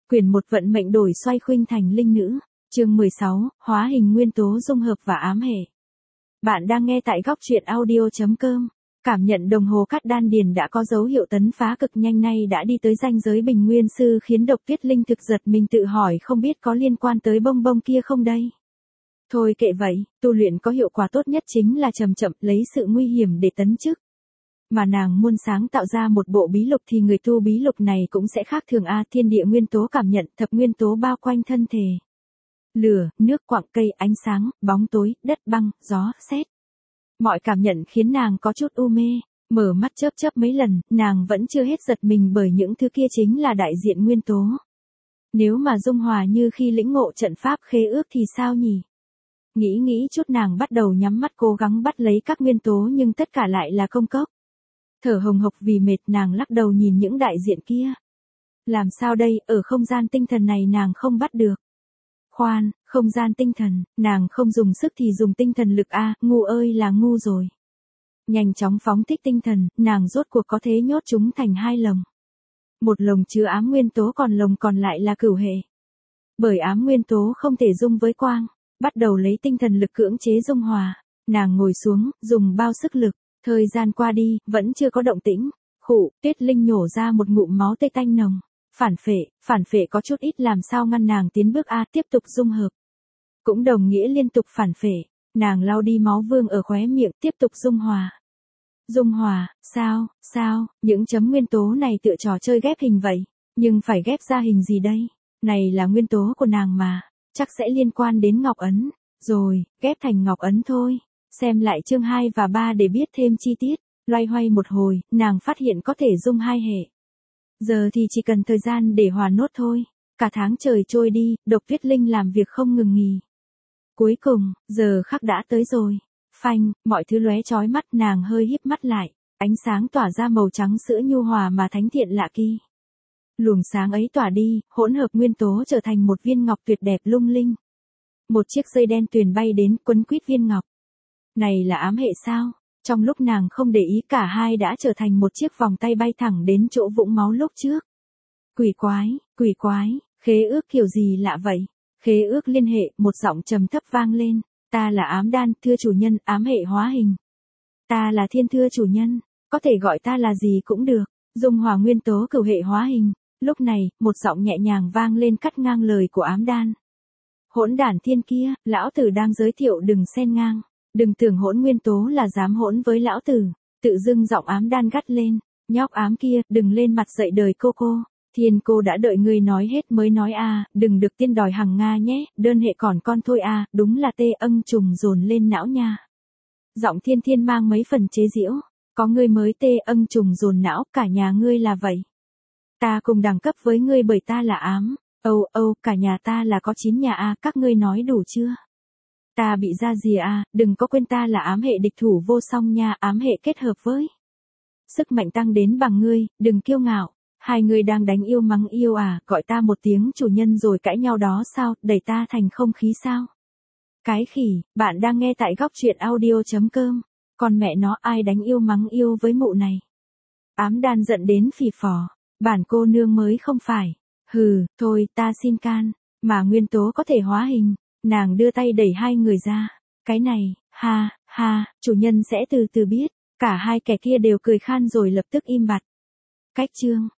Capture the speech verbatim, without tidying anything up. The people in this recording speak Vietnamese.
Quyển một vận mệnh đổi xoay khuynh thành linh nữ. Chương mười sáu, hóa hình nguyên tố dung hợp và ám hệ. Bạn đang nghe tại góc truyện audio chấm com. Cảm nhận đồng hồ cắt đan điền đã có dấu hiệu tấn phá cực nhanh, nay đã đi tới ranh giới bình nguyên sư, khiến Độc Tuyết Linh thực giật mình, tự hỏi không biết có liên quan tới bông bông kia không đây. Thôi kệ vậy, tu luyện có hiệu quả tốt nhất chính là chậm chậm lấy sự nguy hiểm để tấn chức. Mà nàng muốn sáng tạo ra một bộ bí lục thì người tu bí lục này cũng sẽ khác thường a. Thiên địa nguyên tố cảm nhận, thập nguyên tố bao quanh thân thể. Lửa, nước, quặng, cây, ánh sáng, bóng tối, đất, băng, gió, sét. Mọi cảm nhận khiến nàng có chút u mê, mở mắt chớp chớp mấy lần, nàng vẫn chưa hết giật mình bởi những thứ kia chính là đại diện nguyên tố. Nếu mà dung hòa như khi lĩnh ngộ trận pháp khế ước thì sao nhỉ? Nghĩ nghĩ chút, nàng bắt đầu nhắm mắt cố gắng bắt lấy các nguyên tố, nhưng tất cả lại là công cốc. Thở hồng hộc vì mệt, nàng lắc đầu nhìn những đại diện kia. Làm sao đây, ở không gian tinh thần này nàng không bắt được. Khoan, không gian tinh thần, nàng không dùng sức thì dùng tinh thần lực a, ngu ơi là ngu rồi. Nhanh chóng phóng thích tinh thần, nàng rốt cuộc có thể nhốt chúng thành hai lồng. Một lồng chứa ám nguyên tố, còn lồng còn lại là cửu hệ. Bởi ám nguyên tố không thể dung với quang, bắt đầu lấy tinh thần lực cưỡng chế dung hòa. Nàng ngồi xuống, dùng bao sức lực. Thời gian qua đi, vẫn chưa có động tĩnh. Khụ, Tuyết Linh nhổ ra một ngụm máu tê tanh nồng. Phản phệ, phản phệ có chút ít, làm sao ngăn nàng tiến bước a, tiếp tục dung hợp. Cũng đồng nghĩa liên tục phản phệ, nàng lau đi máu vương ở khóe miệng, tiếp tục dung hòa. Dung hòa, sao, sao, những chấm nguyên tố này tựa trò chơi ghép hình vậy, nhưng phải ghép ra hình gì đây? Này là nguyên tố của nàng mà, chắc sẽ liên quan đến ngọc ấn. Rồi, ghép thành ngọc ấn thôi. Xem lại chương hai và ba để biết thêm chi tiết. Loay hoay một hồi, nàng phát hiện có thể dung hai hệ. Giờ thì chỉ cần thời gian để hòa nốt thôi. Cả tháng trời trôi đi, Độc Tuyết Linh làm việc không ngừng nghỉ. Cuối cùng, giờ khắc đã tới rồi. Phanh, mọi thứ lóe chói mắt, nàng hơi híp mắt lại. Ánh sáng tỏa ra màu trắng sữa nhu hòa mà thánh thiện lạ kỳ. Luồng sáng ấy tỏa đi, hỗn hợp nguyên tố trở thành một viên ngọc tuyệt đẹp lung linh. Một chiếc dây đen tuyền bay đến, quấn quýt viên ngọc. Này là ám hệ sao? Trong lúc nàng không để ý, cả hai đã trở thành một chiếc vòng tay bay thẳng đến chỗ vũng máu lúc trước. Quỷ quái, quỷ quái, khế ước kiểu gì lạ vậy? Khế ước liên hệ, một giọng trầm thấp vang lên. Ta là ám đan, thưa chủ nhân, ám hệ hóa hình. Ta là thiên, thưa chủ nhân, có thể gọi ta là gì cũng được. Dung hòa nguyên tố cửu hệ hóa hình. Lúc này, một giọng nhẹ nhàng vang lên cắt ngang lời của ám đan. Hỗn đản thiên kia, lão tử đang giới thiệu, đừng xen ngang. Đừng tưởng hỗn nguyên tố là dám hỗn với lão tử. Tự dưng giọng ám đan gắt lên. Nhóc ám kia, đừng lên mặt dậy đời cô cô. Thiên cô đã đợi ngươi nói hết mới nói a, đừng được tiên đòi hàng Nga nhé, đơn hệ còn con thôi a, đúng là tê âng trùng dồn lên não nha. Giọng thiên thiên mang mấy phần chế giễu. Có ngươi mới tê âng trùng dồn não, cả nhà ngươi là vậy. Ta cùng đẳng cấp với ngươi bởi ta là ám. Âu âu, cả nhà ta là có chín nhà a, các ngươi nói đủ chưa? Ta bị ra gì à, đừng có quên ta là ám hệ địch thủ vô song nha, ám hệ kết hợp với sức mạnh tăng đến bằng ngươi, đừng kiêu ngạo. Hai người đang đánh yêu mắng yêu à, gọi ta một tiếng chủ nhân rồi cãi nhau đó sao, đẩy ta thành không khí sao? Cái khỉ, bạn đang nghe tại góc truyện audio chấm com. Còn mẹ nó, ai đánh yêu mắng yêu với mụ này? Ám đan giận đến phì phò, bản cô nương mới không phải. Hừ, thôi, ta xin can, mà nguyên tố có thể hóa hình. Nàng đưa tay đẩy hai người ra. Cái này, ha, ha, chủ nhân sẽ từ từ biết. Cả hai kẻ kia đều cười khan rồi lập tức im bặt. Cách chương.